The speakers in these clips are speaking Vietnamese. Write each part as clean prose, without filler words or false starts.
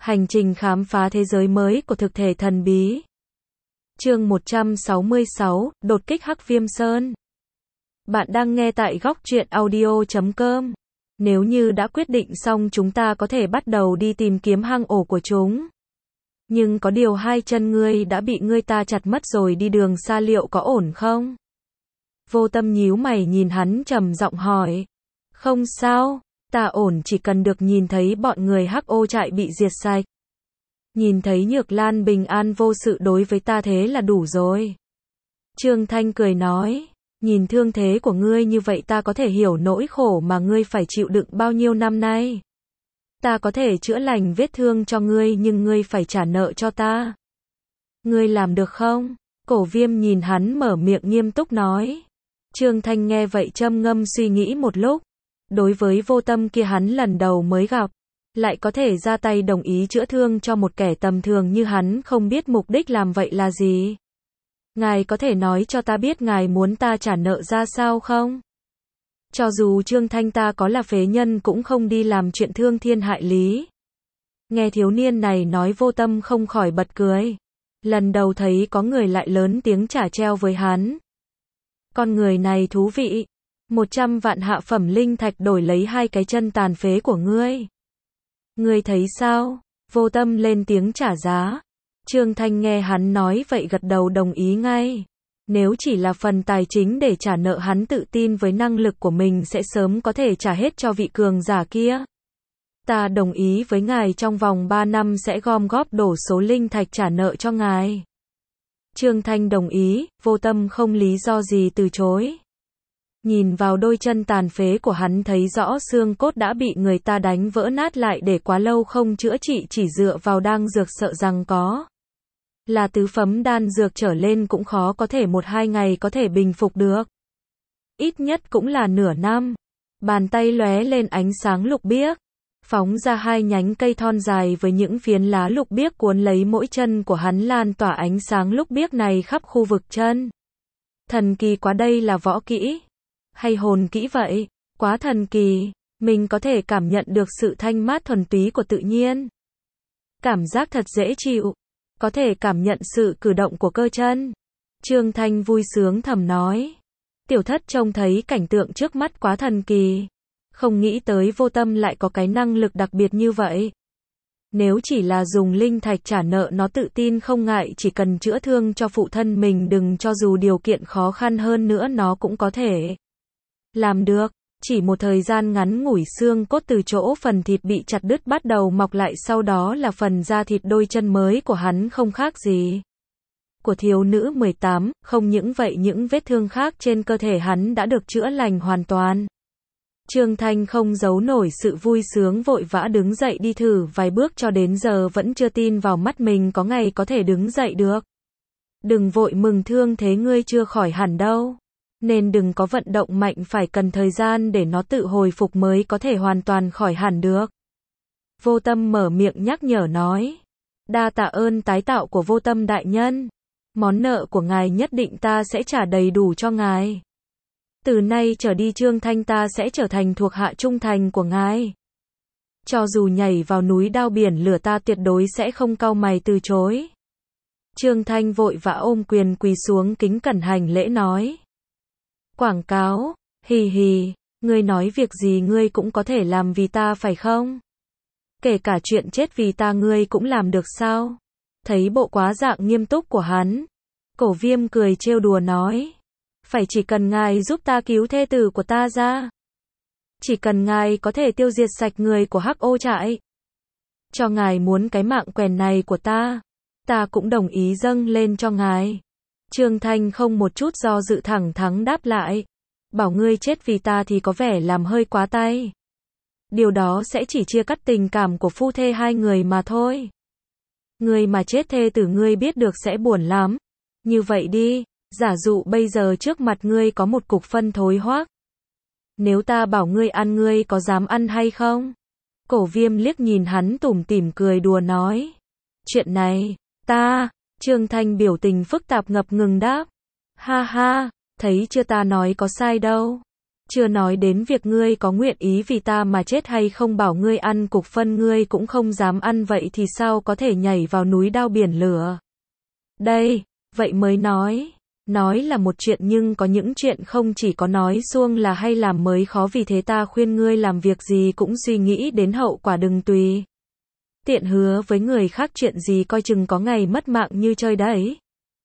Hành trình khám phá thế giới mới của thực thể thần bí. Chương 166, đột kích Hắc Viêm Sơn. Bạn đang nghe tại góc truyện audio.com. Nếu như đã quyết định xong chúng ta có thể bắt đầu đi tìm kiếm hang ổ của chúng. Nhưng có điều hai chân ngươi đã bị ngươi ta chặt mất rồi, đi đường xa liệu có ổn không? Vô Tâm nhíu mày nhìn hắn trầm giọng hỏi. Không sao, ta ổn, chỉ cần được nhìn thấy bọn người Hắc Ô trại bị diệt sạch. Nhìn thấy Nhược Lan bình an vô sự đối với ta thế là đủ rồi. Trương Thanh cười nói, nhìn thương thế của ngươi như vậy ta có thể hiểu nỗi khổ mà ngươi phải chịu đựng bao nhiêu năm nay. Ta có thể chữa lành vết thương cho ngươi nhưng ngươi phải trả nợ cho ta. Ngươi làm được không? Cổ Viêm nhìn hắn mở miệng nghiêm túc nói. Trương Thanh nghe vậy trầm ngâm suy nghĩ một lúc. Đối với Vô Tâm kia hắn lần đầu mới gặp, lại có thể ra tay đồng ý chữa thương cho một kẻ tầm thường như hắn, không biết mục đích làm vậy là gì. Ngài có thể nói cho ta biết ngài muốn ta trả nợ ra sao không? Cho dù Trương Thanh ta có là phế nhân cũng không đi làm chuyện thương thiên hại lý. Nghe thiếu niên này nói, Vô Tâm không khỏi bật cười. Lần đầu thấy có người lại lớn tiếng trả treo với hắn. Con người này thú vị. 100 vạn hạ phẩm linh thạch đổi lấy 2 cái chân tàn phế của ngươi. Ngươi thấy sao? Vô Tâm lên tiếng trả giá. Trương Thanh nghe hắn nói vậy gật đầu đồng ý ngay. Nếu chỉ là phần tài chính để trả nợ, hắn tự tin với năng lực của mình sẽ sớm có thể trả hết cho vị cường giả kia. Ta đồng ý với ngài, trong vòng 3 năm sẽ gom góp đổ số linh thạch trả nợ cho ngài. Trương Thanh đồng ý, Vô Tâm không lý do gì từ chối. Nhìn vào đôi chân tàn phế của hắn thấy rõ xương cốt đã bị người ta đánh vỡ nát lại để quá lâu không chữa trị, chỉ dựa vào đan dược sợ rằng có là tứ phẩm đan dược trở lên cũng khó có thể 1-2 ngày có thể bình phục được. Ít nhất cũng là nửa năm. Bàn tay lóe lên ánh sáng lục biếc, phóng ra 2 nhánh cây thon dài với những phiến lá lục biếc cuốn lấy mỗi chân của hắn, lan tỏa ánh sáng lục biếc này khắp khu vực chân. Thần kỳ quá, đây là võ kỹ hay hồn kỹ vậy? Quá thần kỳ, mình có thể cảm nhận được sự thanh mát thuần túy của tự nhiên. Cảm giác thật dễ chịu, có thể cảm nhận sự cử động của cơ chân. Trương Thanh vui sướng thầm nói. Tiểu Thất trông thấy cảnh tượng trước mắt quá thần kỳ. Không nghĩ tới Vô Tâm lại có cái năng lực đặc biệt như vậy. Nếu chỉ là dùng linh thạch trả nợ, nó tự tin không ngại chỉ cần chữa thương cho phụ thân mình, đừng cho dù điều kiện khó khăn hơn nữa nó cũng có thể làm được. Chỉ một thời gian ngắn ngủi, xương cốt từ chỗ phần thịt bị chặt đứt bắt đầu mọc lại, sau đó là phần da thịt đôi chân mới của hắn không khác gì của thiếu nữ 18, không những vậy những vết thương khác trên cơ thể hắn đã được chữa lành hoàn toàn. Trương Thanh không giấu nổi sự vui sướng, vội vã đứng dậy đi thử vài bước, cho đến giờ vẫn chưa tin vào mắt mình có ngày có thể đứng dậy được. Đừng vội mừng, thương thế ngươi chưa khỏi hẳn đâu, nên đừng có vận động mạnh, phải cần thời gian để nó tự hồi phục mới có thể hoàn toàn khỏi hẳn được. Vô Tâm mở miệng nhắc nhở nói. Đa tạ ơn tái tạo của Vô Tâm đại nhân. Món nợ của ngài nhất định ta sẽ trả đầy đủ cho ngài. Từ nay trở đi Trương Thanh ta sẽ trở thành thuộc hạ trung thành của ngài. Cho dù nhảy vào núi đao biển lửa ta tuyệt đối sẽ không cau mày từ chối. Trương Thanh vội vã ôm quyền quỳ xuống kính cẩn hành lễ nói. Quảng cáo, hì hì, ngươi nói việc gì ngươi cũng có thể làm vì ta phải không? Kể cả chuyện chết vì ta ngươi cũng làm được sao? Thấy bộ quá dạng nghiêm túc của hắn, Cổ Viêm cười trêu đùa nói. Phải, chỉ cần ngài giúp ta cứu thê tử của ta ra. Chỉ cần ngài có thể tiêu diệt sạch người của Hắc Ô trại. Cho ngài muốn cái mạng quèn này của ta cũng đồng ý dâng lên cho ngài. Trương Thanh không một chút do dự thẳng thắn đáp lại. Bảo ngươi chết vì ta thì có vẻ làm hơi quá tay. Điều đó sẽ chỉ chia cắt tình cảm của phu thê hai người mà thôi. Ngươi mà chết thê tử ngươi biết được sẽ buồn lắm. Như vậy đi, giả dụ bây giờ trước mặt ngươi có một cục phân thối hoác. Nếu ta bảo ngươi ăn, ngươi có dám ăn hay không? Cổ Viêm liếc nhìn hắn tủm tỉm cười đùa nói. Chuyện này, Trương Thanh biểu tình phức tạp ngập ngừng đáp. Ha ha, thấy chưa, ta nói có sai đâu. Chưa nói đến việc ngươi có nguyện ý vì ta mà chết hay không, bảo ngươi ăn cục phân ngươi cũng không dám ăn, vậy thì sao có thể nhảy vào núi đao biển lửa. Đây, vậy mới nói là một chuyện, nhưng có những chuyện không chỉ có nói suông là hay làm mới khó, vì thế ta khuyên ngươi làm việc gì cũng suy nghĩ đến hậu quả, đừng tùy tiện hứa với người khác chuyện gì, coi chừng có ngày mất mạng như chơi đấy.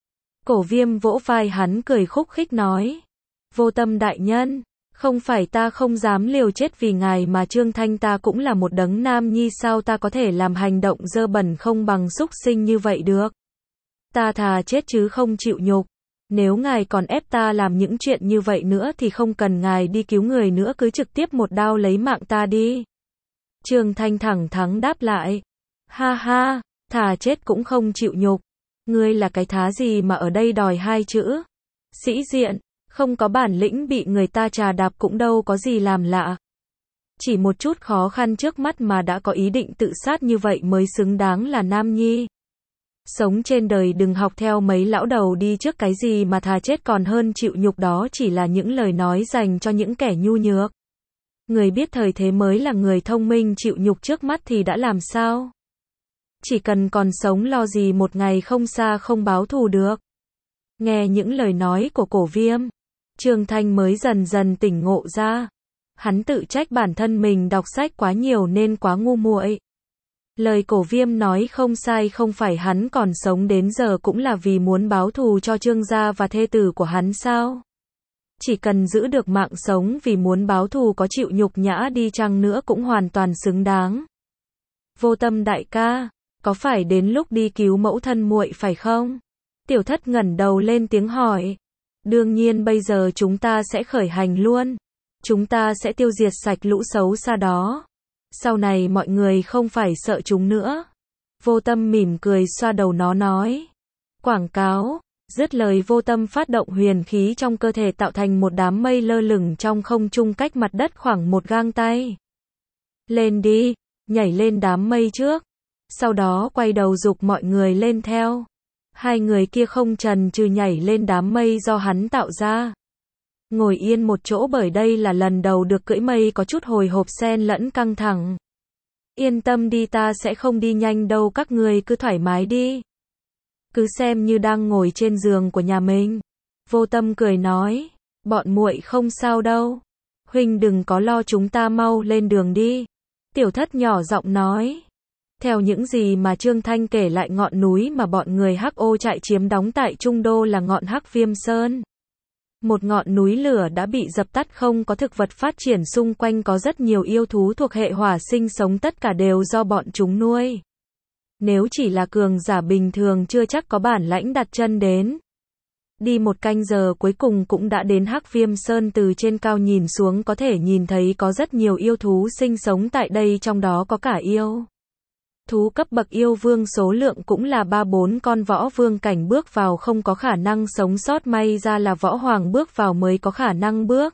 Cổ Viêm vỗ vai hắn cười khúc khích nói, Vô Tâm đại nhân, không phải ta không dám liều chết vì ngài mà Trương Thanh ta cũng là một đấng nam nhi, sao ta có thể làm hành động dơ bẩn không bằng súc sinh như vậy được. Ta thà chết chứ không chịu nhục. Nếu ngài còn ép ta làm những chuyện như vậy nữa thì không cần ngài đi cứu người nữa, cứ trực tiếp một đao lấy mạng ta đi. Trương Thanh thẳng thắn đáp lại, ha ha, thà chết cũng không chịu nhục. Ngươi là cái thá gì mà ở đây đòi hai chữ sĩ diện, không có bản lĩnh bị người ta trà đạp cũng đâu có gì làm lạ. Chỉ một chút khó khăn trước mắt mà đã có ý định tự sát, như vậy mới xứng đáng là nam nhi. Sống trên đời đừng học theo mấy lão đầu đi trước, cái gì mà thà chết còn hơn chịu nhục, đó chỉ là những lời nói dành cho những kẻ nhu nhược. Người biết thời thế mới là người thông minh, chịu nhục trước mắt thì đã làm sao? Chỉ cần còn sống lo gì một ngày không xa không báo thù được. Nghe những lời nói của Cổ Viêm, Trương Thanh mới dần dần tỉnh ngộ ra. Hắn tự trách bản thân mình đọc sách quá nhiều nên quá ngu muội. Lời Cổ Viêm nói không sai, không phải hắn còn sống đến giờ cũng là vì muốn báo thù cho Trương gia và thê tử của hắn sao? Chỉ cần giữ được mạng sống vì muốn báo thù, có chịu nhục nhã đi chăng nữa cũng hoàn toàn xứng đáng. Vô Tâm đại ca, có phải đến lúc đi cứu mẫu thân muội phải không? Tiểu Thất ngẩng đầu lên tiếng hỏi. Đương nhiên, bây giờ chúng ta sẽ khởi hành luôn. Chúng ta sẽ tiêu diệt sạch lũ xấu xa đó. Sau này mọi người không phải sợ chúng nữa. Vô Tâm mỉm cười xoa đầu nó nói. Quảng cáo. Dứt lời, Vô Tâm phát động huyền khí trong cơ thể, tạo thành một đám mây lơ lửng trong không trung cách mặt đất khoảng một gang tay. Lên đi, nhảy lên đám mây trước. Sau đó quay đầu giục mọi người lên theo. Hai người kia không chần chừ nhảy lên đám mây do hắn tạo ra. Ngồi yên một chỗ, bởi đây là lần đầu được cưỡi mây, có chút hồi hộp xen lẫn căng thẳng. Yên tâm đi, ta sẽ không đi nhanh đâu, các người cứ thoải mái đi. Cứ xem như đang ngồi trên giường của nhà mình. Vô Tâm cười nói, bọn muội không sao đâu. Huynh đừng có lo, chúng ta mau lên đường đi. Tiểu Thất nhỏ giọng nói. Theo những gì mà Trương Thanh kể lại, ngọn núi mà bọn người Hắc Ô trại chiếm đóng tại Trung Đô là ngọn Hắc Viêm Sơn. Một ngọn núi lửa đã bị dập tắt, không có thực vật phát triển, xung quanh có rất nhiều yêu thú thuộc hệ hỏa sinh sống, tất cả đều do bọn chúng nuôi. Nếu chỉ là cường giả bình thường chưa chắc có bản lãnh đặt chân đến. Đi một canh giờ cuối cùng cũng đã đến Hắc Viêm Sơn, từ trên cao nhìn xuống có thể nhìn thấy có rất nhiều yêu thú sinh sống tại đây, trong đó có cả yêu thú cấp bậc yêu vương, số lượng cũng là 3-4 con. Võ vương cảnh bước vào không có khả năng sống sót, may ra là võ hoàng bước vào mới có khả năng bước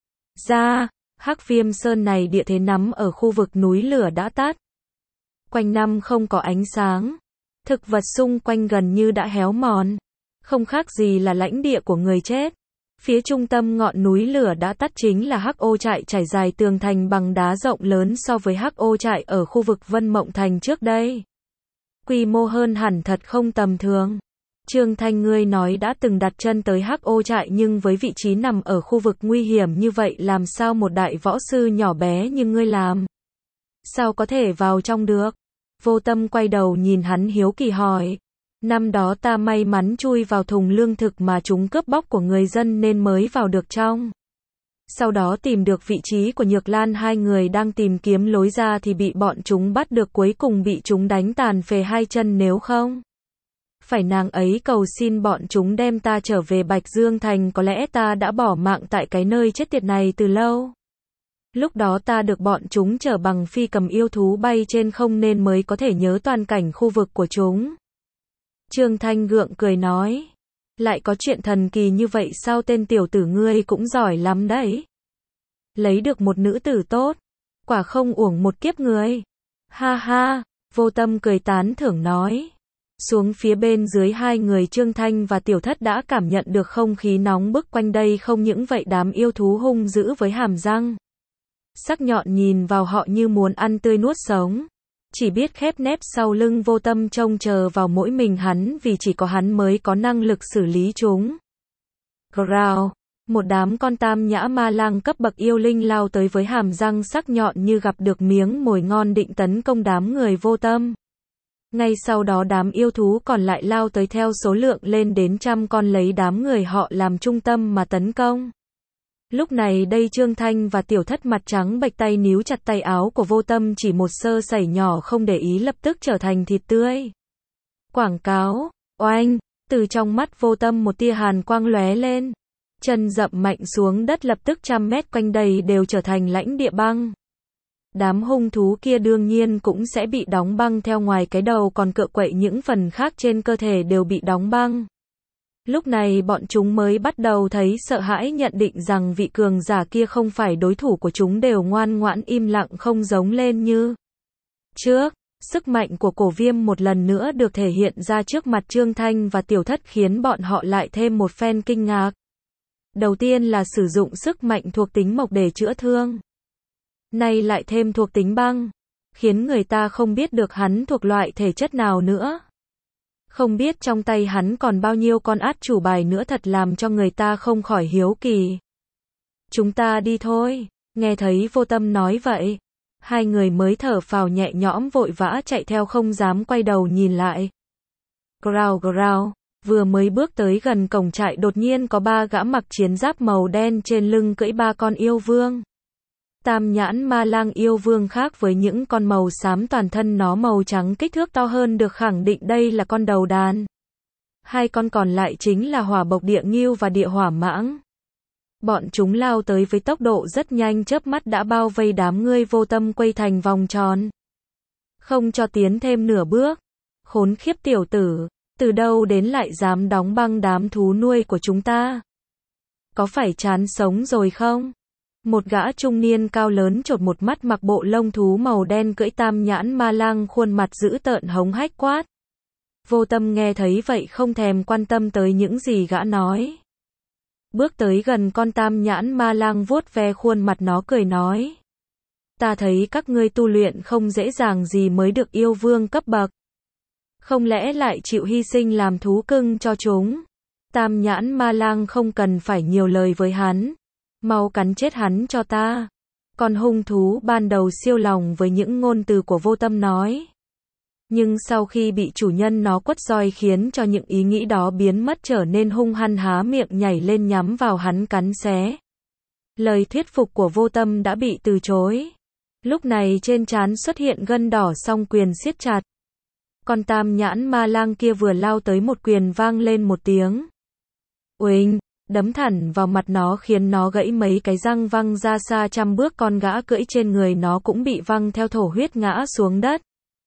ra. Hắc Viêm Sơn này địa thế nằm ở khu vực núi lửa đã tắt. Quanh năm không có ánh sáng. Thực vật xung quanh gần như đã héo mòn. Không khác gì là lãnh địa của người chết. Phía trung tâm ngọn núi lửa đã tắt chính là Hắc Ô trại, trải dài tường thành bằng đá rộng lớn so với Hắc Ô trại ở khu vực Vân Mộng Thành trước đây. Quy mô hơn hẳn thật không tầm thường. Trương Thanh, ngươi nói đã từng đặt chân tới Hắc Ô trại, nhưng với vị trí nằm ở khu vực nguy hiểm như vậy, làm sao một đại võ sư nhỏ bé như ngươi làm sao có thể vào trong được? Vô Tâm quay đầu nhìn hắn hiếu kỳ hỏi. Năm đó ta may mắn chui vào thùng lương thực mà chúng cướp bóc của người dân nên mới vào được trong. Sau đó tìm được vị trí của Nhược Lan, hai người đang tìm kiếm lối ra thì bị bọn chúng bắt được, cuối cùng bị chúng đánh tàn phế hai chân, nếu không phải nàng ấy cầu xin bọn chúng đem ta trở về Bạch Dương Thành, có lẽ ta đã bỏ mạng tại cái nơi chết tiệt này từ lâu. Lúc đó ta được bọn chúng chở bằng phi cầm yêu thú bay trên không nên mới có thể nhớ toàn cảnh khu vực của chúng. Trương Thanh gượng cười nói. Lại có chuyện thần kỳ như vậy sao? Tên tiểu tử ngươi cũng giỏi lắm đấy. Lấy được một nữ tử tốt. Quả không uổng một kiếp người. Ha ha, Vô Tâm cười tán thưởng nói. Xuống phía bên dưới hai người Trương Thanh và Tiểu Thất đã cảm nhận được không khí nóng bức quanh đây, không những vậy đám yêu thú hung dữ với hàm răng sắc nhọn nhìn vào họ như muốn ăn tươi nuốt sống. Chỉ biết khép nép sau lưng Vô Tâm trông chờ vào mỗi mình hắn, vì chỉ có hắn mới có năng lực xử lý chúng. Growl, một đám con tam nhã ma lang cấp bậc yêu linh lao tới với hàm răng sắc nhọn như gặp được miếng mồi ngon định tấn công đám người Vô Tâm. Ngay sau đó đám yêu thú còn lại lao tới theo số lượng lên đến 100 con, lấy đám người họ làm trung tâm mà tấn công. Lúc này đây Trương Thanh và Tiểu Thất mặt trắng bệch, tay níu chặt tay áo của Vô Tâm, chỉ một sơ sẩy nhỏ không để ý lập tức trở thành thịt tươi. Quảng cáo, oanh, từ trong mắt Vô Tâm một tia hàn quang lóe lên. Chân dậm mạnh xuống đất, lập tức 100 mét quanh đây đều trở thành lãnh địa băng. Đám hung thú kia đương nhiên cũng sẽ bị đóng băng theo, ngoài cái đầu còn cựa quậy những phần khác trên cơ thể đều bị đóng băng. Lúc này bọn chúng mới bắt đầu thấy sợ hãi, nhận định rằng vị cường giả kia không phải đối thủ của chúng, đều ngoan ngoãn im lặng không giống lên như trước. Sức mạnh của Cổ Viêm một lần nữa được thể hiện ra trước mặt Trương Thanh và Tiểu Thất, khiến bọn họ lại thêm một phen kinh ngạc. Đầu tiên là sử dụng sức mạnh thuộc tính mộc để chữa thương. Nay lại thêm thuộc tính băng, khiến người ta không biết được hắn thuộc loại thể chất nào nữa. Không biết trong tay hắn còn bao nhiêu con át chủ bài nữa, thật làm cho người ta không khỏi hiếu kỳ. Chúng ta đi thôi. Nghe thấy Vô Tâm nói vậy, hai người mới thở phào nhẹ nhõm, vội vã chạy theo, không dám quay đầu nhìn lại. Growl growl, vừa mới bước tới gần cổng trại, đột nhiên có 3 gã mặc chiến giáp màu đen trên lưng cưỡi 3 con yêu vương. Tam nhãn ma lang yêu vương khác với những con màu xám, toàn thân nó màu trắng, kích thước to hơn, được khẳng định đây là con đầu đàn. 2 con còn lại chính là hỏa bộc địa ngưu và địa hỏa mãng. Bọn chúng lao tới với tốc độ rất nhanh, chớp mắt đã bao vây đám người Vô Tâm, quay thành vòng tròn, không cho tiến thêm nửa bước. Khốn khiếp tiểu tử, từ đâu đến lại dám đóng băng đám thú nuôi của chúng ta? Có phải chán sống rồi không? Một gã trung niên cao lớn chột một mắt, mặc bộ lông thú màu đen, cưỡi tam nhãn ma lang, khuôn mặt dữ tợn hống hách quát. Vô Tâm nghe thấy vậy không thèm quan tâm tới những gì gã nói. Bước tới gần con tam nhãn ma lang, vuốt ve khuôn mặt nó, cười nói. Ta thấy các ngươi tu luyện không dễ dàng gì mới được yêu vương cấp bậc. Không lẽ lại chịu hy sinh làm thú cưng cho chúng? Tam nhãn ma lang không cần phải nhiều lời với hắn. Mau cắn chết hắn cho ta. Con hung thú ban đầu siêu lòng với những ngôn từ của Vô Tâm nói. Nhưng sau khi bị chủ nhân nó quất roi, khiến cho những ý nghĩ đó biến mất, trở nên hung hăng, há miệng nhảy lên nhắm vào hắn cắn xé. Lời thuyết phục của Vô Tâm đã bị từ chối. Lúc này trên trán xuất hiện gân đỏ, song quyền siết chặt. Con tam nhãn ma lang kia vừa lao tới, một quyền vang lên một tiếng. Uỳnh, đấm thẳng vào mặt nó, khiến nó gãy mấy cái răng, văng ra xa 100 bước. Con gã cưỡi trên người nó cũng bị văng theo, thổ huyết ngã xuống đất.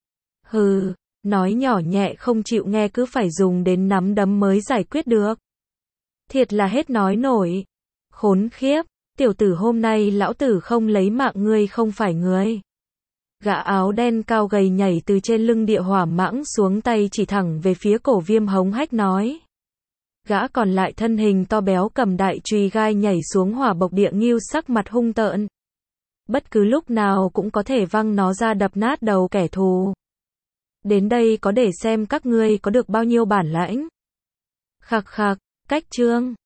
Hừ, nói nhỏ nhẹ không chịu nghe, cứ phải dùng đến nắm đấm mới giải quyết được. Thiệt là hết nói nổi. Khốn khiếp, tiểu tử, hôm nay lão tử không lấy mạng ngươi không phải ngươi. Gã áo đen cao gầy nhảy từ trên lưng địa hỏa mãng xuống, tay chỉ thẳng về phía Cổ Viêm, hống hách nói. Gã còn lại thân hình to béo, cầm đại chùy gai nhảy xuống hỏa bộc địa ngưu, sắc mặt hung tợn. Bất cứ lúc nào cũng có thể văng nó ra, đập nát đầu kẻ thù. Đến đây có để xem các ngươi có được bao nhiêu bản lãnh. Khặc khặc, cách chương.